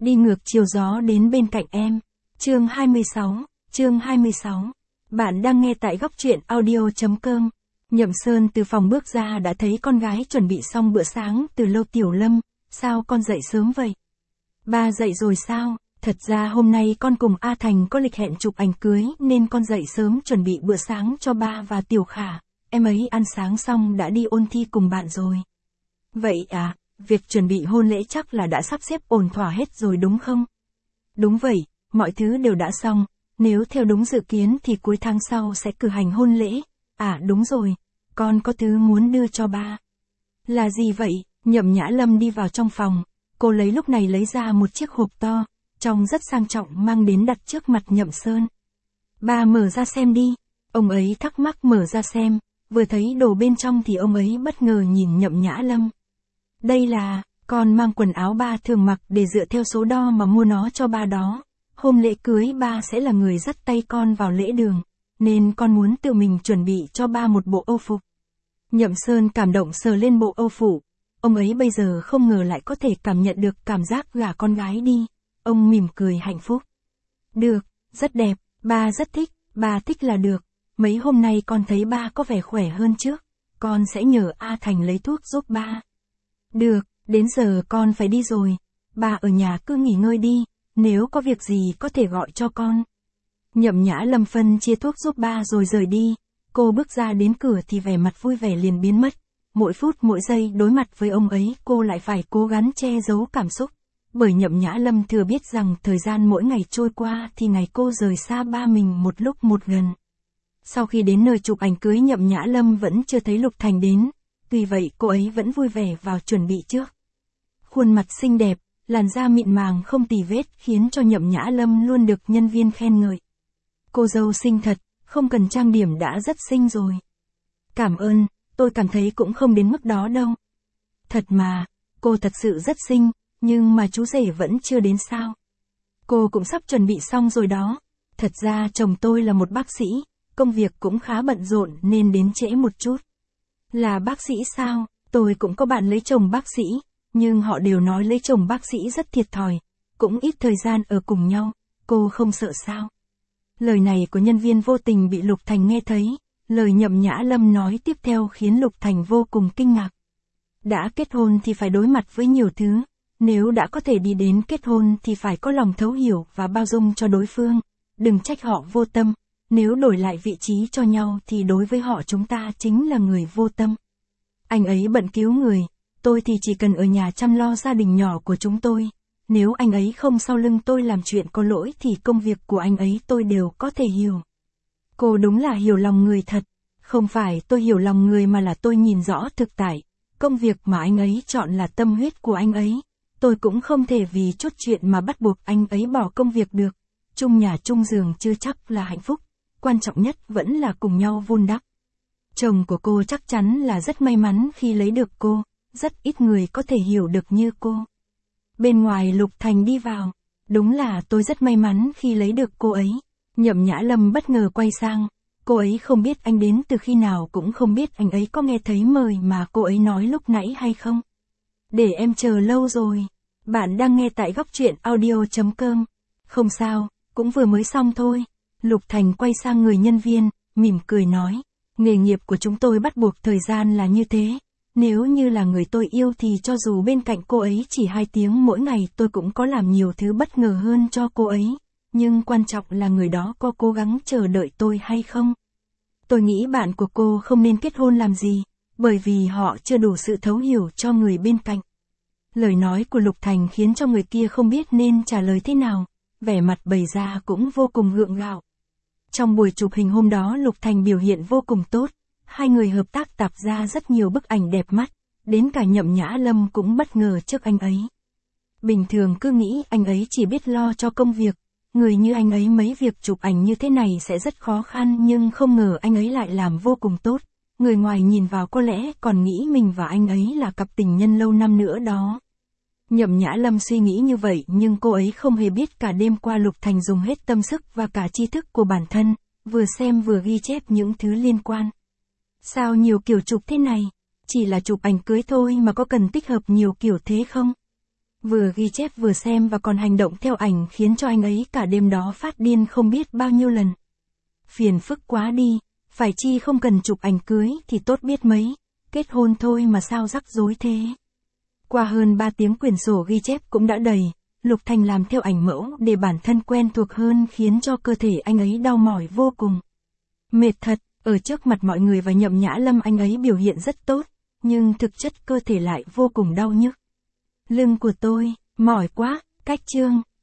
Đi ngược chiều gió đến bên cạnh em. Chương 26. Bạn đang nghe tại góc truyện audio.com. Nhậm Sơn từ phòng bước ra đã thấy con gái chuẩn bị xong bữa sáng từ lâu. Tiểu Lâm, sao con dậy sớm vậy? Ba dậy rồi sao? Thật ra hôm nay con cùng A Thành có lịch hẹn chụp ảnh cưới nên con dậy sớm chuẩn bị bữa sáng cho ba và Tiểu Khả. Em ấy ăn sáng xong đã đi ôn thi cùng bạn rồi. Vậy à, việc chuẩn bị hôn lễ chắc là đã sắp xếp ổn thỏa hết rồi đúng không? Đúng vậy, mọi thứ đều đã xong, nếu theo đúng dự kiến thì cuối tháng sau sẽ cử hành hôn lễ. À đúng rồi, con có thứ muốn đưa cho ba. Là gì vậy? Nhậm Nhã Lâm đi vào trong phòng, cô lúc này lấy ra một chiếc hộp to, trông rất sang trọng mang đến đặt trước mặt Nhậm Sơn. Ba mở ra xem đi. Ông ấy thắc mắc mở ra xem, vừa thấy đồ bên trong thì ông ấy bất ngờ nhìn Nhậm Nhã Lâm. Đây là, con mang quần áo ba thường mặc để dựa theo số đo mà mua nó cho ba đó. Hôm lễ cưới ba sẽ là người dắt tay con vào lễ đường, nên con muốn tự mình chuẩn bị cho ba một bộ âu phục. Nhậm Sơn cảm động sờ lên bộ âu phục. Ông ấy bây giờ không ngờ lại có thể cảm nhận được cảm giác gả con gái đi. Ông mỉm cười hạnh phúc. Được, rất đẹp, ba rất thích, ba thích là được. Mấy hôm nay con thấy ba có vẻ khỏe hơn trước. Con sẽ nhờ A Thành lấy thuốc giúp ba. Được, đến giờ con phải đi rồi. Ba ở nhà cứ nghỉ ngơi đi, nếu có việc gì có thể gọi cho con. Nhậm Nhã Lâm phân chia thuốc giúp ba rồi rời đi. Cô bước ra đến cửa thì vẻ mặt vui vẻ liền biến mất. Mỗi phút mỗi giây đối mặt với ông ấy cô lại phải cố gắng che giấu cảm xúc. Bởi Nhậm Nhã Lâm thừa biết rằng thời gian mỗi ngày trôi qua thì ngày cô rời xa ba mình một lúc một gần. Sau khi đến nơi chụp ảnh cưới Nhậm Nhã Lâm vẫn chưa thấy Lục Thành đến. Tuy vậy cô ấy vẫn vui vẻ vào chuẩn bị trước. Khuôn mặt xinh đẹp, làn da mịn màng không tì vết khiến cho Nhậm Nhã Lâm luôn được nhân viên khen ngợi. Cô dâu xinh thật, không cần trang điểm đã rất xinh rồi. Cảm ơn, tôi cảm thấy cũng không đến mức đó đâu. Thật mà, cô thật sự rất xinh, nhưng mà chú rể vẫn chưa đến sao? Cô cũng sắp chuẩn bị xong rồi đó. Thật ra chồng tôi là một bác sĩ, công việc cũng khá bận rộn nên đến trễ một chút. Là bác sĩ sao? Tôi cũng có bạn lấy chồng bác sĩ, nhưng họ đều nói lấy chồng bác sĩ rất thiệt thòi, cũng ít thời gian ở cùng nhau. Cô không sợ sao? Lời này của nhân viên vô tình bị Lục Thành nghe thấy. Lời Nhậm Nhã Lâm nói tiếp theo khiến Lục Thành vô cùng kinh ngạc. Đã kết hôn thì phải đối mặt với nhiều thứ. Nếu đã có thể đi đến kết hôn thì phải có lòng thấu hiểu và bao dung cho đối phương. Đừng trách họ vô tâm. Nếu đổi lại vị trí cho nhau thì đối với họ chúng ta chính là người vô tâm. Anh ấy bận cứu người, tôi thì chỉ cần ở nhà chăm lo gia đình nhỏ của chúng tôi. Nếu anh ấy không sau lưng tôi làm chuyện có lỗi thì công việc của anh ấy tôi đều có thể hiểu. Cô đúng là hiểu lòng người thật. Không phải tôi hiểu lòng người mà là tôi nhìn rõ thực tại. Công việc mà anh ấy chọn là tâm huyết của anh ấy. Tôi cũng không thể vì chút chuyện mà bắt buộc anh ấy bỏ công việc được. Chung nhà chung giường chưa chắc là hạnh phúc. Quan trọng nhất vẫn là cùng nhau vun đắp. Chồng của cô chắc chắn là rất may mắn khi lấy được cô. Rất ít người có thể hiểu được như cô. Bên ngoài Lục Thành đi vào. Đúng là tôi rất may mắn khi lấy được cô ấy. Nhậm Nhã Lâm bất ngờ quay sang. Cô ấy không biết anh đến từ khi nào, cũng không biết anh ấy có nghe thấy mời mà cô ấy nói lúc nãy hay không. Để em chờ lâu rồi. Bạn đang nghe tại góc truyện audio.com. Không sao, cũng vừa mới xong thôi. Lục Thành quay sang người nhân viên, mỉm cười nói. Nghề nghiệp của chúng tôi bắt buộc thời gian là như thế. Nếu như là người tôi yêu thì cho dù bên cạnh cô ấy chỉ 2 tiếng mỗi ngày tôi cũng có làm nhiều thứ bất ngờ hơn cho cô ấy. Nhưng quan trọng là người đó có cố gắng chờ đợi tôi hay không. Tôi nghĩ bạn của cô không nên kết hôn làm gì, bởi vì họ chưa đủ sự thấu hiểu cho người bên cạnh. Lời nói của Lục Thành khiến cho người kia không biết nên trả lời thế nào, vẻ mặt bày ra cũng vô cùng gượng gạo. Trong buổi chụp hình hôm đó Lục Thành biểu hiện vô cùng tốt, hai người hợp tác tạo ra rất nhiều bức ảnh đẹp mắt, đến cả Nhậm Nhã Lâm cũng bất ngờ trước anh ấy. Bình thường cứ nghĩ anh ấy chỉ biết lo cho công việc. Người như anh ấy mấy việc chụp ảnh như thế này sẽ rất khó khăn, nhưng không ngờ anh ấy lại làm vô cùng tốt. Người ngoài nhìn vào có lẽ còn nghĩ mình và anh ấy là cặp tình nhân lâu năm nữa đó. Nhậm Nhã Lâm suy nghĩ như vậy nhưng cô ấy không hề biết cả đêm qua Lục Thành dùng hết tâm sức và cả tri thức của bản thân, vừa xem vừa ghi chép những thứ liên quan. Sao nhiều kiểu chụp thế này? Chỉ là chụp ảnh cưới thôi mà có cần tích hợp nhiều kiểu thế không? Vừa ghi chép vừa xem và còn hành động theo ảnh khiến cho anh ấy cả đêm đó phát điên không biết bao nhiêu lần. Phiền phức quá đi, phải chi không cần chụp ảnh cưới thì tốt biết mấy, kết hôn thôi mà sao rắc rối thế. Qua hơn 3 tiếng quyển sổ ghi chép cũng đã đầy, Lục Thành làm theo ảnh mẫu để bản thân quen thuộc hơn khiến cho cơ thể anh ấy đau mỏi vô cùng. Mệt thật, ở trước mặt mọi người và Nhậm Nhã Lâm anh ấy biểu hiện rất tốt, nhưng thực chất cơ thể lại vô cùng đau nhức. Lưng của tôi, mỏi quá, cách chương.